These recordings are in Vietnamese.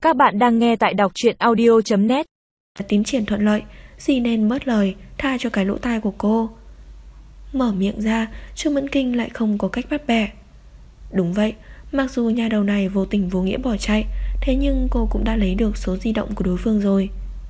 Các bạn đang nghe tại đọc truyện audio.net. Tiến triển thuận lợi, dì nên bớt lời, tha cho cái lỗ tai của cô. Mở miệng ra, Trương Mẫn Kinh lại không có cách bắt bẻ. Đúng vậy, mặc dù nhà đầu này vô tình vô nghĩa bỏ chạy, thế nhưng cô cũng đã lấy được số di động của đối phương rồi.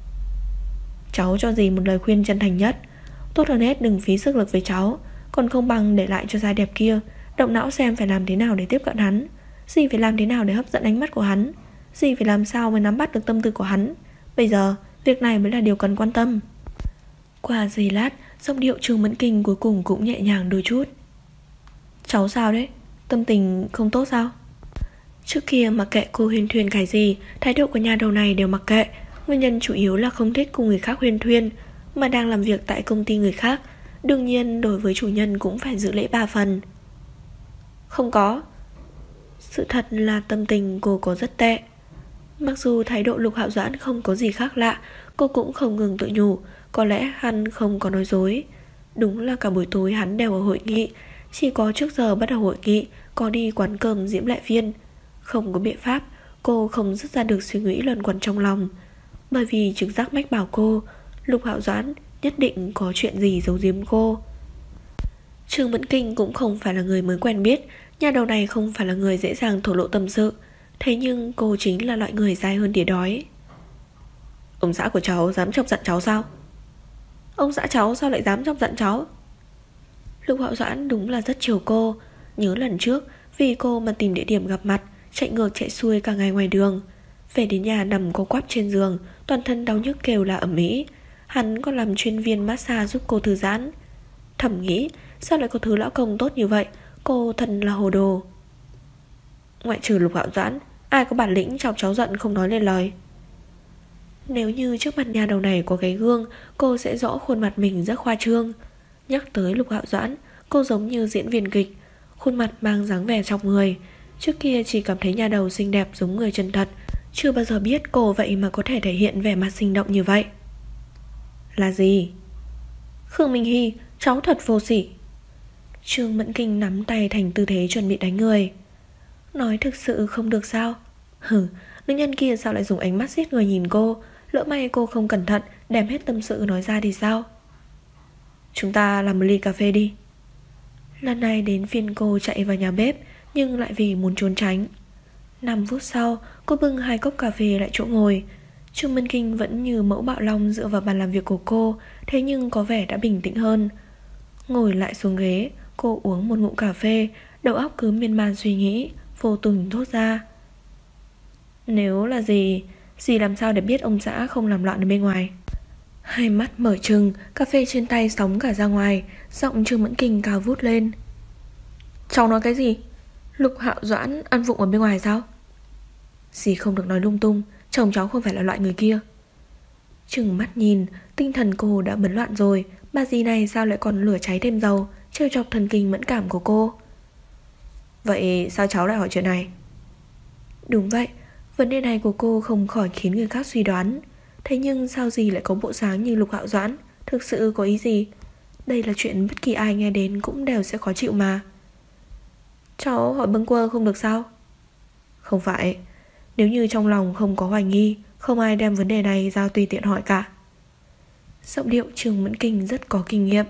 Cháu cho dì một lời khuyên chân thành nhất. Tốt hơn hết đừng phí sức lực với cháu, còn không bằng để lại cho da đẹp kia động não xem phải làm thế nào để tiếp cận hắn. Dì phải làm thế nào để hấp dẫn ánh mắt của hắn. Dì phải làm sao mới nắm bắt được tâm tư của hắn. Bây giờ, việc này mới là điều cần quan tâm. Qua giây lát, giọng điệu Trương Mẫn Kinh cuối cùng cũng nhẹ nhàng đôi chút. Cháu sao đấy? Tâm tình không tốt sao? Trước kia mặc kệ cô huyên thuyên cái gì, thái độ của nhà đầu này đều mặc kệ. Nguyên nhân chủ yếu là không thích cùng người khác huyên thuyên, mà đang làm việc tại công ty người khác, đương nhiên đối với chủ nhân cũng phải giữ lễ 3 phần. Không có. Sự thật là tâm tình cô có rất tệ. Mặc dù thái độ Lục Hạo Doãn không có gì khác lạ, cô cũng không ngừng tự nhủ, có lẽ hắn không có nói dối. Đúng là cả buổi tối hắn đều ở hội nghị, chỉ có trước giờ bắt đầu hội nghị có đi quán cơm Diễm Lệ Viên. Không có biện pháp, cô không dứt ra được suy nghĩ luẩn quẩn trong lòng. Bởi vì trực giác mách bảo cô Lục Hạo Doãn nhất định có chuyện gì giấu giếm cô. Trương Mẫn Kinh cũng không phải là người mới quen biết, nhà đầu này không phải là người dễ dàng thổ lộ tâm sự. Thế nhưng cô chính là loại người dai hơn đĩa đói. Ông xã của cháu dám chọc giận cháu sao? Ông xã cháu sao lại dám chọc giận cháu? Lục Hạo Doãn đúng là rất chiều cô. Nhớ lần trước vì cô mà tìm địa điểm gặp mặt, chạy ngược chạy xuôi cả ngày ngoài đường. Về đến nhà nằm co quắp trên giường, toàn thân đau nhức kêu là ầm ĩ. Hắn còn làm chuyên viên massage giúp cô thư giãn. Thầm nghĩ sao lại có thứ lão công tốt như vậy, cô thật là hồ đồ. Ngoại trừ Lục Hạo Doãn, ai có bản lĩnh chọc cháu giận không nói lên lời. Nếu như trước mặt nhà đầu này có cái gương, cô sẽ rõ khuôn mặt mình rất khoa trương. Nhắc tới Lục Hạo Doãn, cô giống như diễn viên kịch, khuôn mặt mang dáng vẻ chọc người. Trước kia chỉ cảm thấy nhà đầu xinh đẹp giống người chân thật, chưa bao giờ biết cô vậy mà có thể thể hiện vẻ mặt sinh động như vậy. Là gì? Khương Minh Hy, cháu thật vô sỉ. Trương Mẫn Kinh nắm tay thành tư thế chuẩn bị đánh người. Nói thực sự không được sao? Nữ nhân kia sao lại dùng ánh mắt giết người nhìn cô? Lỡ may cô không cẩn thận đem hết tâm sự nói ra thì sao? Chúng ta làm một ly cà phê đi. Lần này đến phiên cô chạy vào nhà bếp, nhưng lại vì muốn trốn tránh. 5 phút sau, cô bưng 2 cốc cà phê lại chỗ ngồi. Trương Mân Kinh vẫn như mẫu bạo long dựa vào bàn làm việc của cô, thế nhưng có vẻ đã bình tĩnh hơn. Ngồi lại xuống ghế, cô uống một ngụm cà phê, đầu óc cứ miên man suy nghĩ, vô tình thốt ra. Nếu là gì làm sao để biết ông xã không làm loạn ở bên ngoài? Hai mắt mở trừng, cà phê trên tay sóng cả ra ngoài, giọng Trương Mẫn Kinh cao vút lên. Cháu nói cái gì? Lục Hạo Doãn ăn vụng ở bên ngoài sao? Dì không được nói lung tung, chồng cháu không phải là loại người kia. Trừng mắt nhìn, tinh thần cô đã bấn loạn rồi, bà dì này sao lại còn lửa cháy thêm dầu, trêu chọc thần kinh mẫn cảm của cô. Vậy sao cháu lại hỏi chuyện này? Đúng vậy, vấn đề này của cô không khỏi khiến người khác suy đoán. Thế nhưng sao dì lại có bộ dáng như Lục Hạo Doãn? Thực sự có ý gì? Đây là chuyện bất kỳ ai nghe đến cũng đều sẽ khó chịu mà. Cháu hỏi bâng quơ không được sao? Không phải, nếu như trong lòng không có hoài nghi, không ai đem vấn đề này ra tùy tiện hỏi cả. Giọng điệu Trương Mẫn Kinh rất có kinh nghiệm.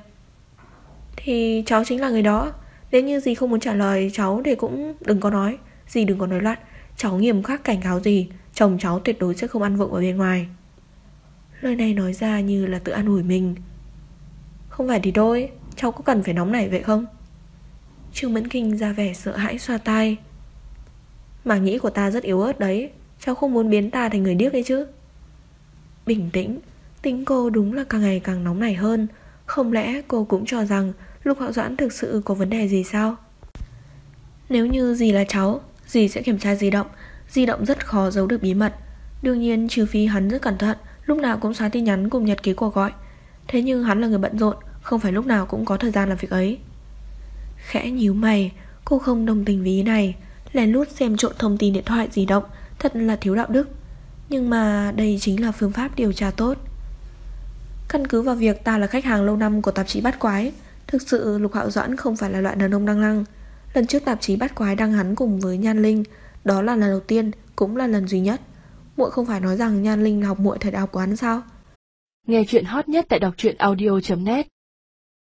Thì cháu chính là người đó. Nếu như dì không muốn trả lời cháu thì cũng đừng có nói. Dì đừng có nói loạn. Cháu nghiêm khắc cảnh cáo dì, chồng cháu tuyệt đối sẽ không ăn vụng ở bên ngoài. Lời này nói ra như là tự an ủi mình. Không phải thì thôi, cháu có cần phải nóng nảy vậy không? Trương Mẫn Kinh ra vẻ sợ hãi xoa tai. Màng nhĩ của ta rất yếu ớt đấy, cháu không muốn biến ta thành người điếc ấy chứ. Bình tĩnh, tính cô đúng là càng ngày càng nóng nảy hơn. Không lẽ cô cũng cho rằng Lục Hạo Doãn thực sự có vấn đề gì sao? Nếu như dì là cháu, dì sẽ kiểm tra di động. Di động rất khó giấu được bí mật. Đương nhiên trừ phi hắn rất cẩn thận, lúc nào cũng xóa tin nhắn cùng nhật ký cuộc gọi. Thế nhưng hắn là người bận rộn, không phải lúc nào cũng có thời gian làm việc ấy. Khẽ nhíu mày, cô không đồng tình với ý này. Lén lút xem trộn thông tin điện thoại di động, thật là thiếu đạo đức. Nhưng mà đây chính là phương pháp điều tra tốt. Căn cứ vào việc ta là khách hàng lâu năm của tạp chí Bát Quái, thực sự Lục Hạo Doãn không phải là loại đàn ông đăng lăng. Lần trước tạp chí Bát Quái đăng hắn cùng với Nhan Linh, đó là lần đầu tiên, cũng là lần duy nhất. Muội không phải nói rằng Nhan Linh học muội thời đại học của hắn sao? Nghe chuyện hot nhất tại đọc truyện audio.net